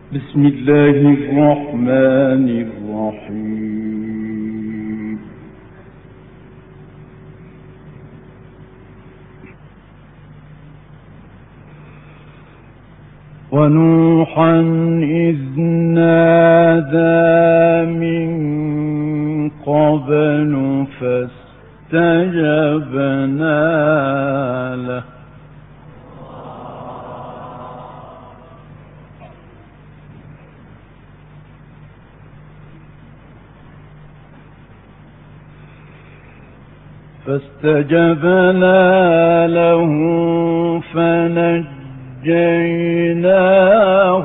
بسم الله الرحمن الرحيم. ونوحا إذ نادى من قبل فاستجبنا له فنجيناه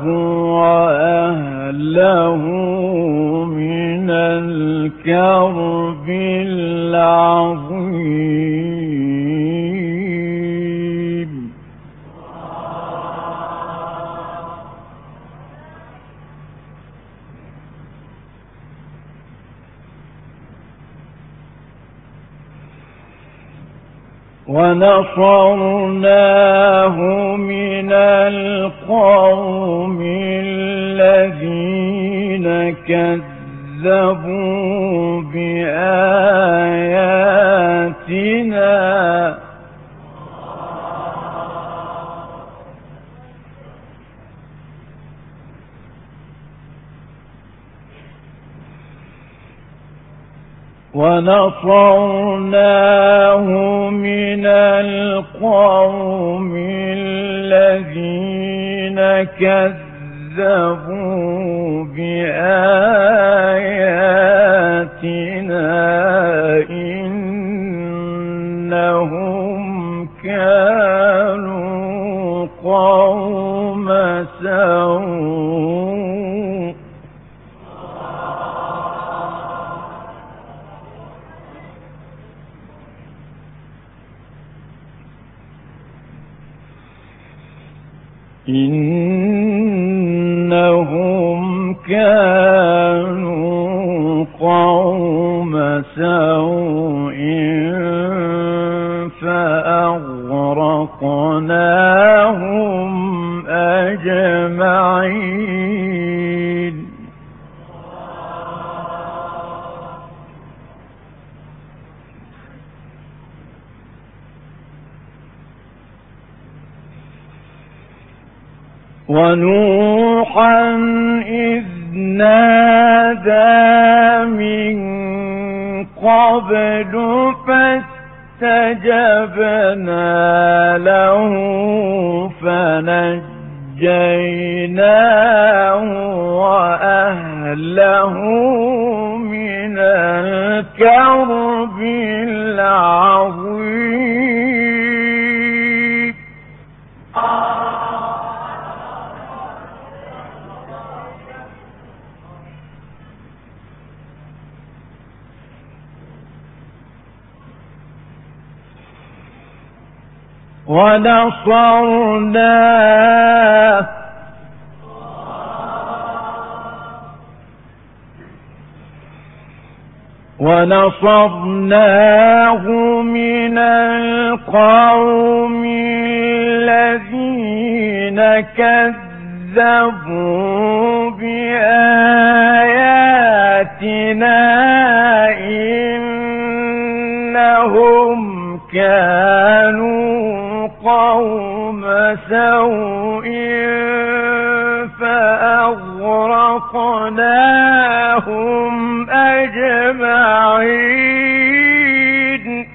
وأهله من الكرب العظيم. ونصرناه من القوم الذين كذبوا بآياتنا من القوم الذين كذبوا بآياتنا إنهم كانوا قوم سوء. إنهم كانوا قوم سوء فأغرقناهم أجمعين. ونوحا إذ نادى من قبل فاستجبنا له فنجيناه وأهله من الكرب العظيم. ونصرناه من القوم الذين كذبوا بآياتنا إنهم كانوا قوم سوء فأغرقناهم أجمعين.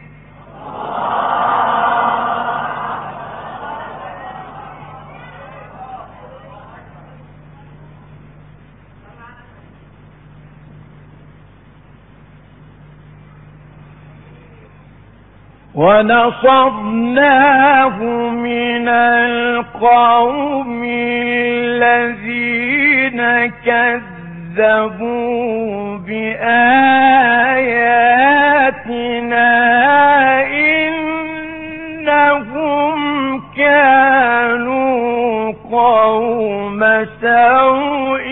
ونصرناه من القوم الذين كذبوا بآياتنا إنهم كانوا قوم سوء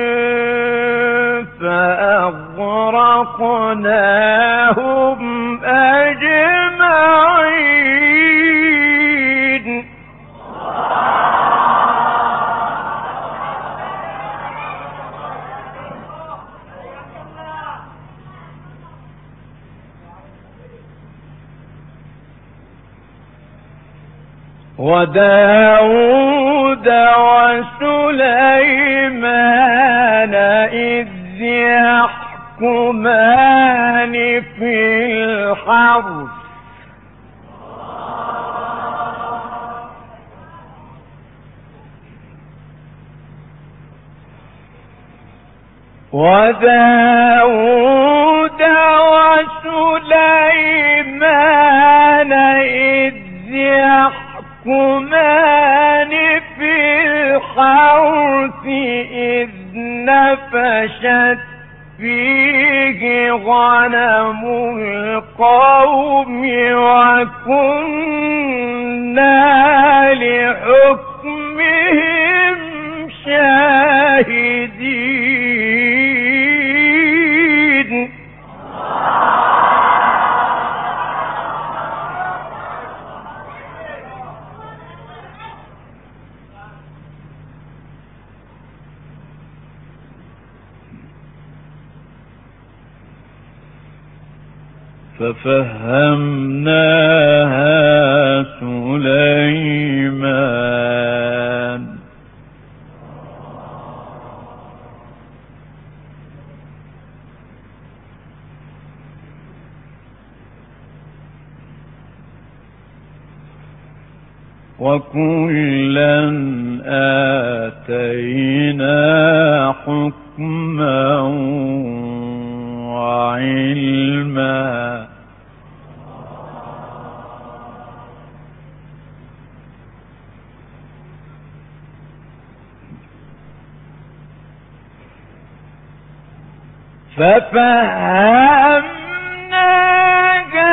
فأغرقناهم أجمعين. وداود وسليمان إذ يحكمان في الحرث وداود وسليمان إذ يحكمان في الحرث إذ نفشت فيه غنم القوم وكنا لحكمهم شاهدين. ففهمناها سليمان وكلا آتينا حكما وعلما ففهمناها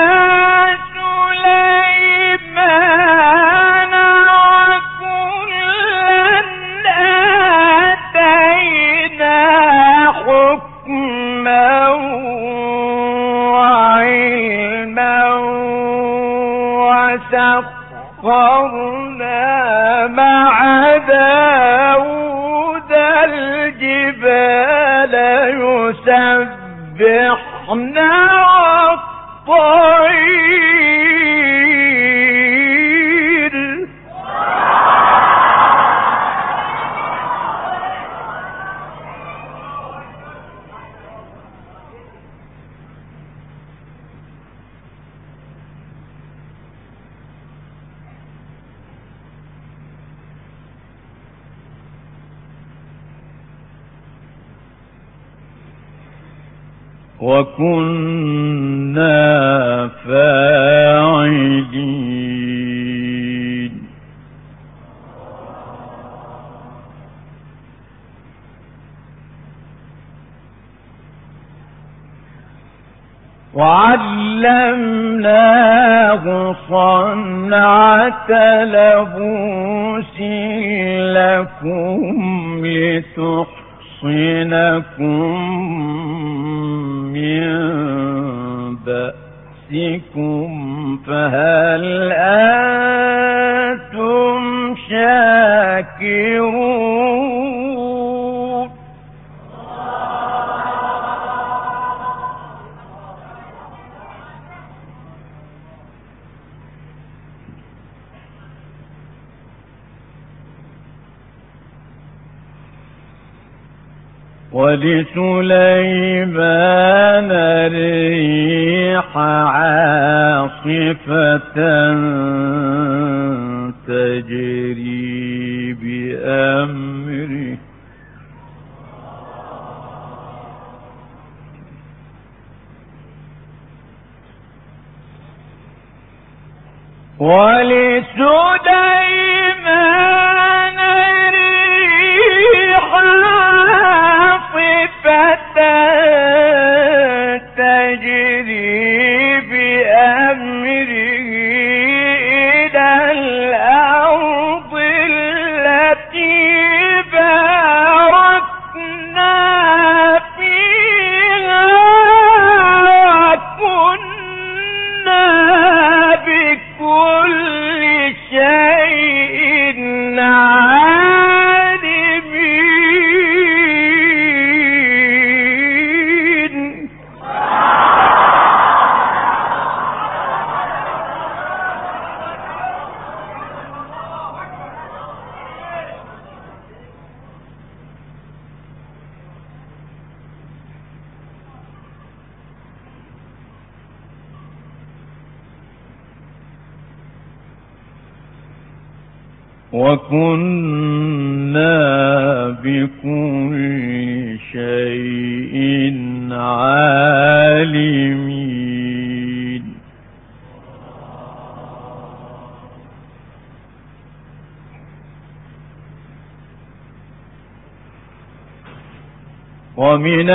سليمان وكلا آتينا حكما وعلما وسخرنا مع داود الجبال يسبحن والطير وكنا فاعلين. وعلمناه صنعة لبوس لكم لتحصنكم من بأسكم فهل أنتم شاكرون؟ ولسليمان الريح عاصفة تجري بأمره ولسليمان الريح عاصفة تجري بأمره إلى الأرض التي باركنا فيها وكنا بكل شيء عالمين. وكنا بكل شيء عالمين. ومن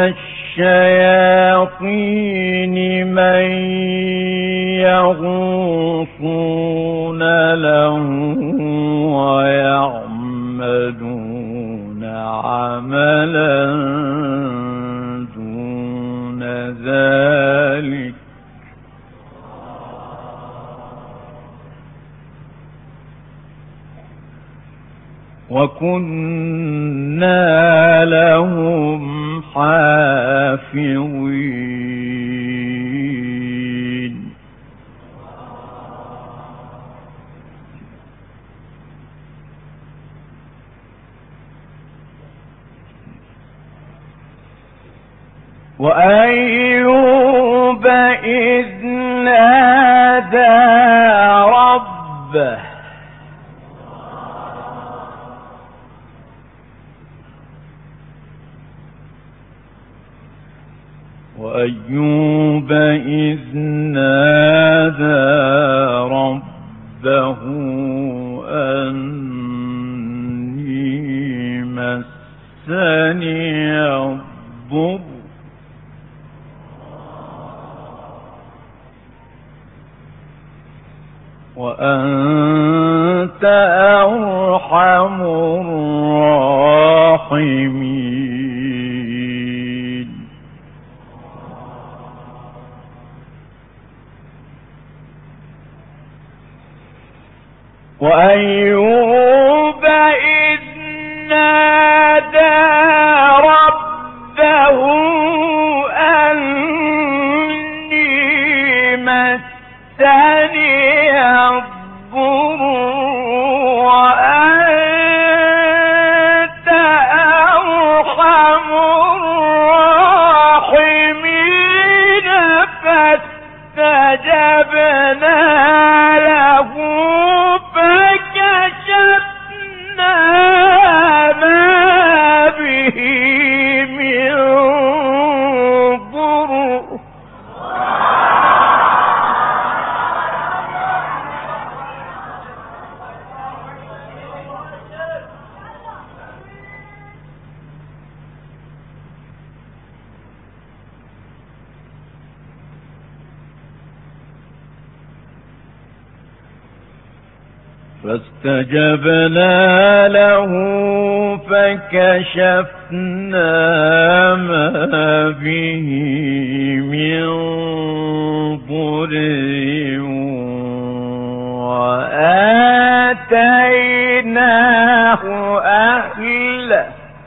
الشياطين من يغوصون له ويعملون عملا دون ذلك، وكنا لهم حافظين. وأيوب إذ نادى ربه وأيوب إذ نادى ربه أني مسني الضر وأنت أرحم الراحمين. وأيوب إذ نادى ربه أني مسني الضر وأنت أرحم الراحمين، فاستجبنا له فكشفنا ما به من ضر فاستجبنا له فكشفنا ما به من ضر وآتيناه أهله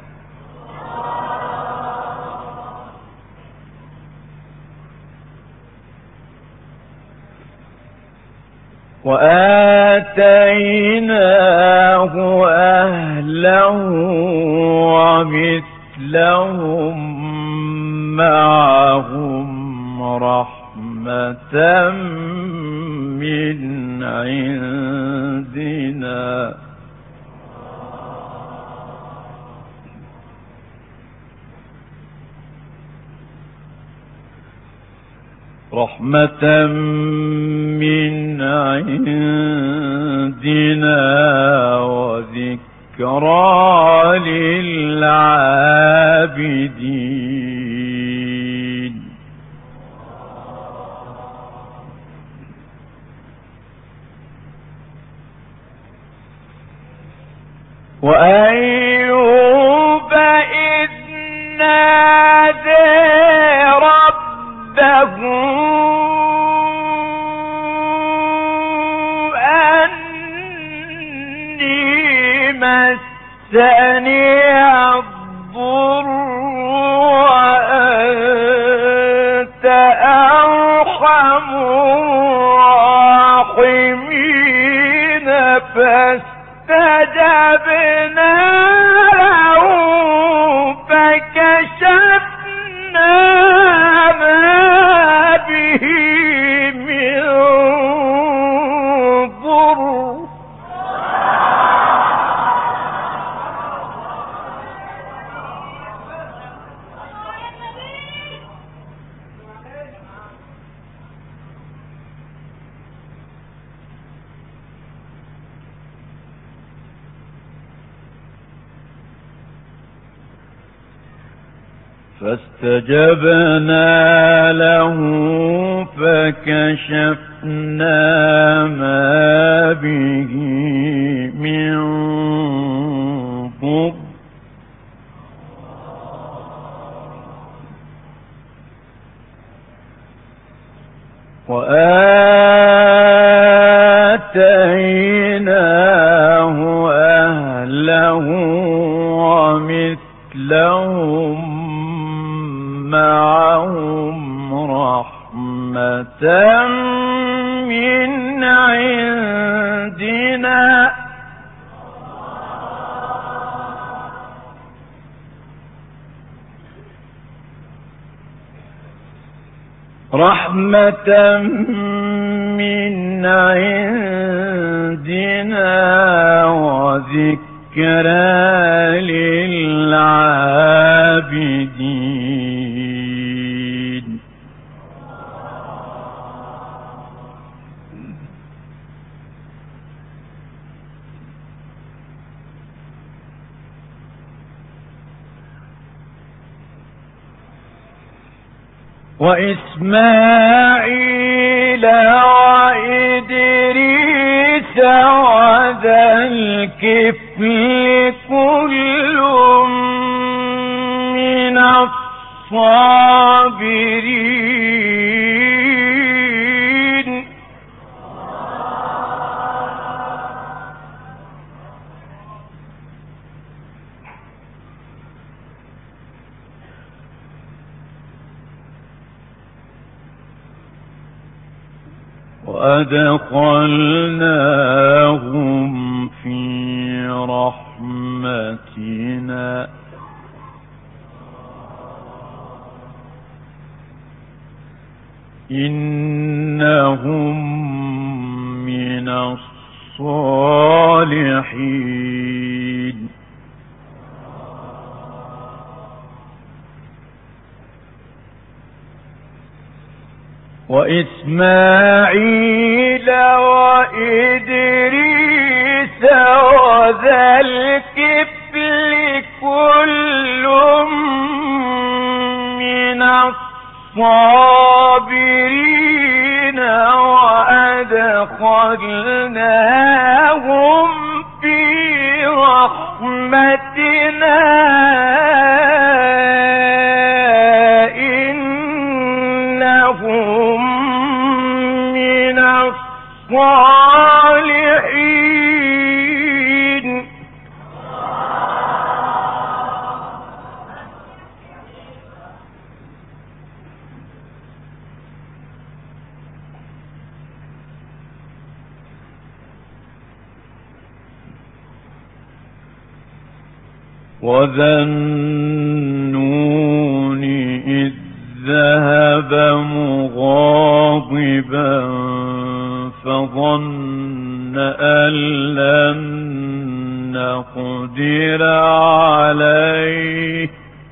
ومثلهم معهم رحمة من عندنا وذكرى للعابدين. وأيوب إذ نادى ربه أني مسني الضر وأنت أرحم الراحمين، فاستجبنا له فاستجبنا له فكشفنا ما به من ضر وآتيناه أهله ومثلهم معهم رحمة من عندنا وذكرى للعابدين وإسماعيل وإدريس وذا الكفل كل من الصابرين وأدخلناهم في رحمتنا إنهم من الصالحين وإسماعيل وإدريس وذا الكفل كل من الصابرين وأدخلناهم في رحمتنا إنهم من الصالحين وذا النون إذ ذهب مغاضبا فظن أن لن نقدر عليه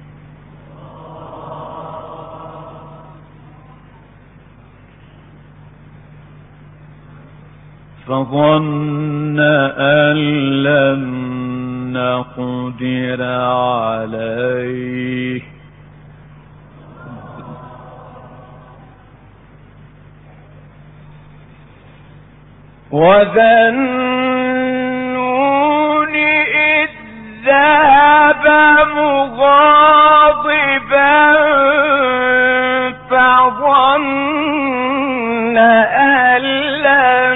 وذا النون إذ ذهب مغاضبا فظن أن لن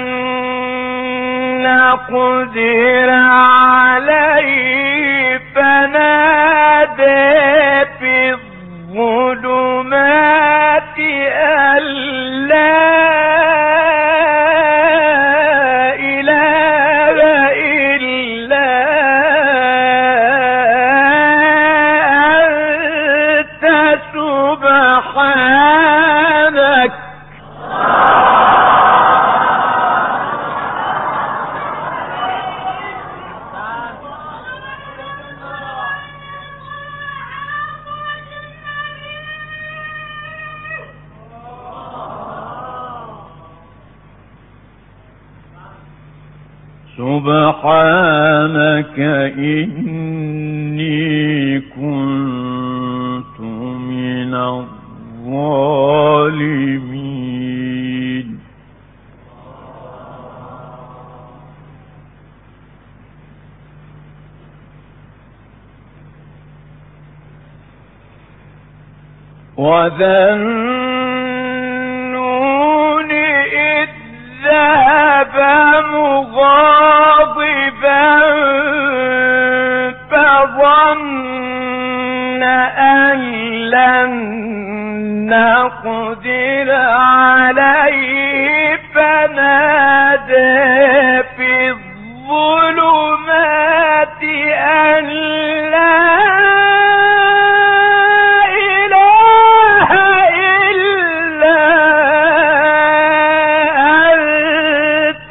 نقدر عليه فنادى في الظلمات أن لا سبحانك إني كنت وذا النون إذ ذهب مغاضبا فظن أن لن نقدر عليه فنادى في الظلمات أن لا إله إلا أنت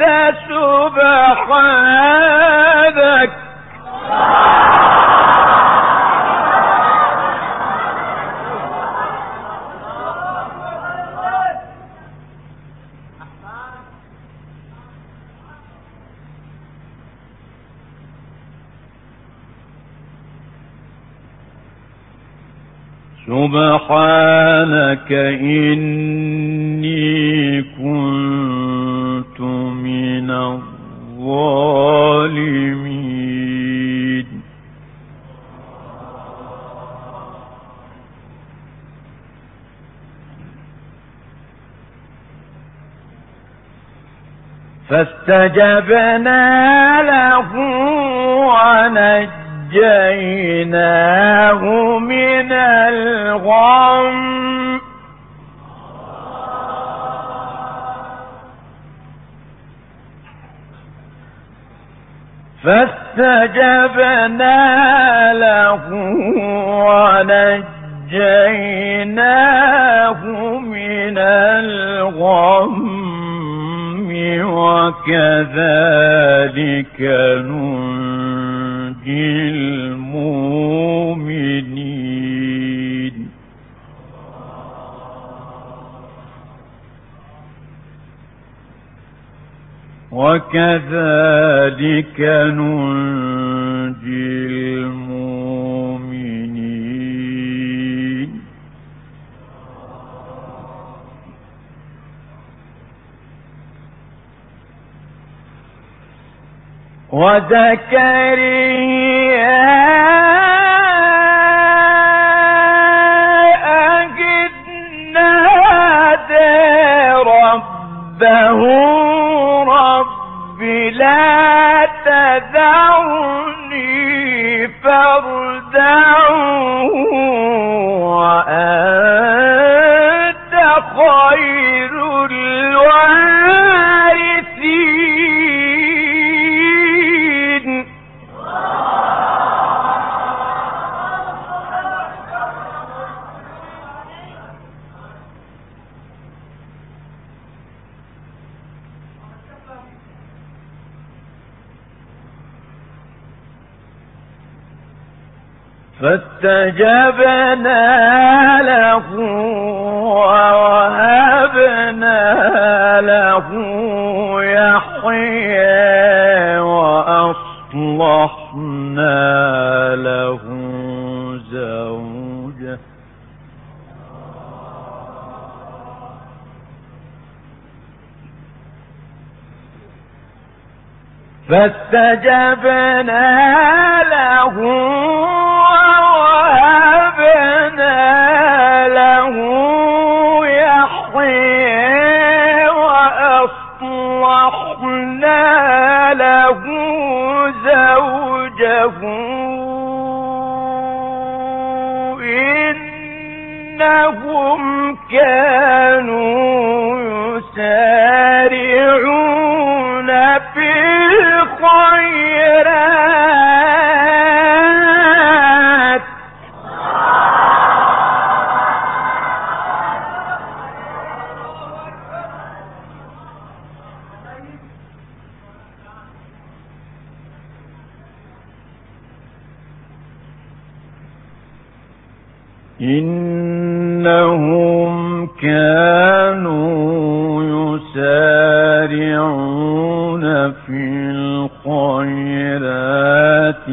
سبحانك سبحانك إني كنت من الظالمين فاستجبنا له ونجيناه من الغم فاستجبنا له ونجيناه من الغم وكذلك ننجي المؤمنين وكذلك ننجي المؤمنين وزكريا إذ نادى ربه رب لا تذرني فردا وأنت خير الوارثين فاستجبنا له ووهبنا له يحيى وأصلحنا له زوجه فاستجبنا له ووهبنا له يحيى وأصلحنا له زوجه إنهم كانوا يسارعون في الخيرات إنهم كانوا يسارعون في الخيرات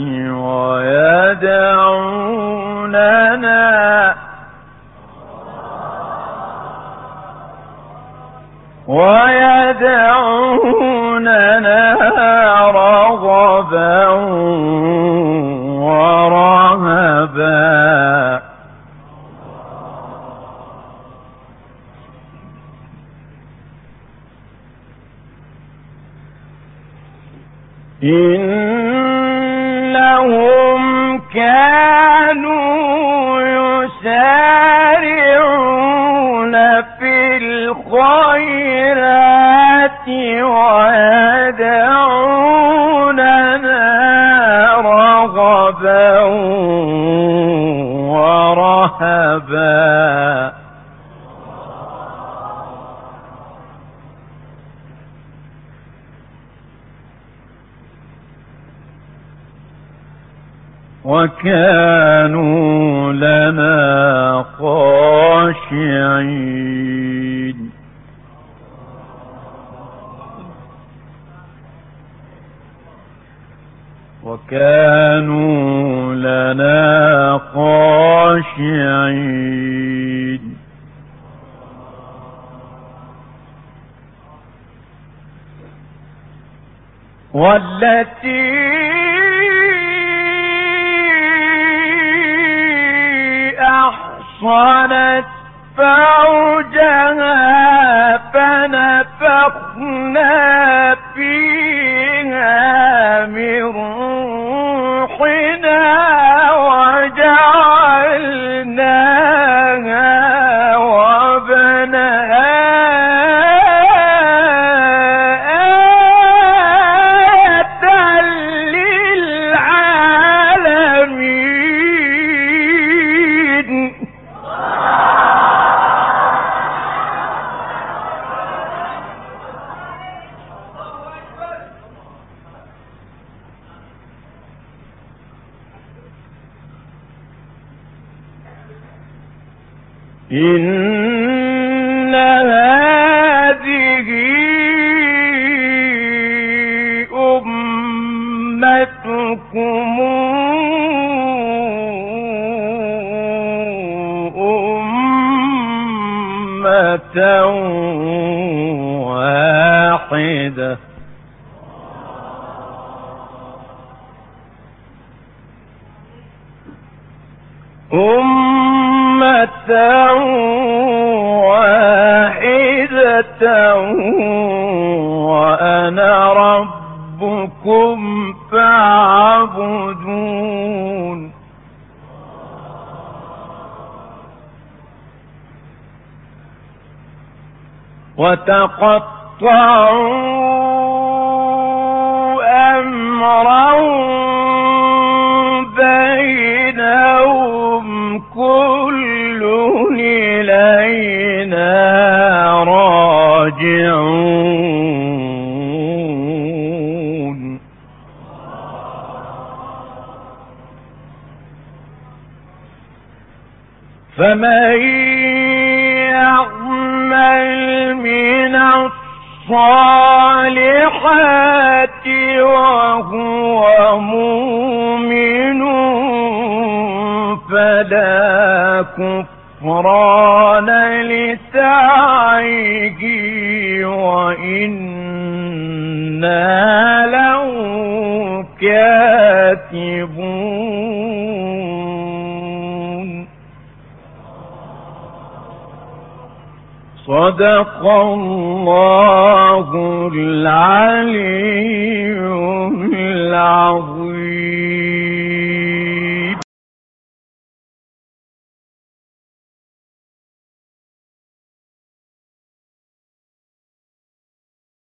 ويدعوننا رغبا ورهبا إنهم كانوا يسارعون في الخيرات ويدعوننا رغبا ورهبا وكانوا لنا خاشعين وكانوا لنا خاشعين والتي أحصنت فرجها فنفخنا فيها من روحنا وجعلناها وابنها إن هذه أمتكم أمة واحدة واحدة وأنا ربكم فاعبدون وتقطعوا أمرهم بينهم كل إلينا راجعون فمن يعمل من الصالحات وهو مؤمن فلا كفران لسعيه وإنا له كاتبون. صدق الله العلي العظيم.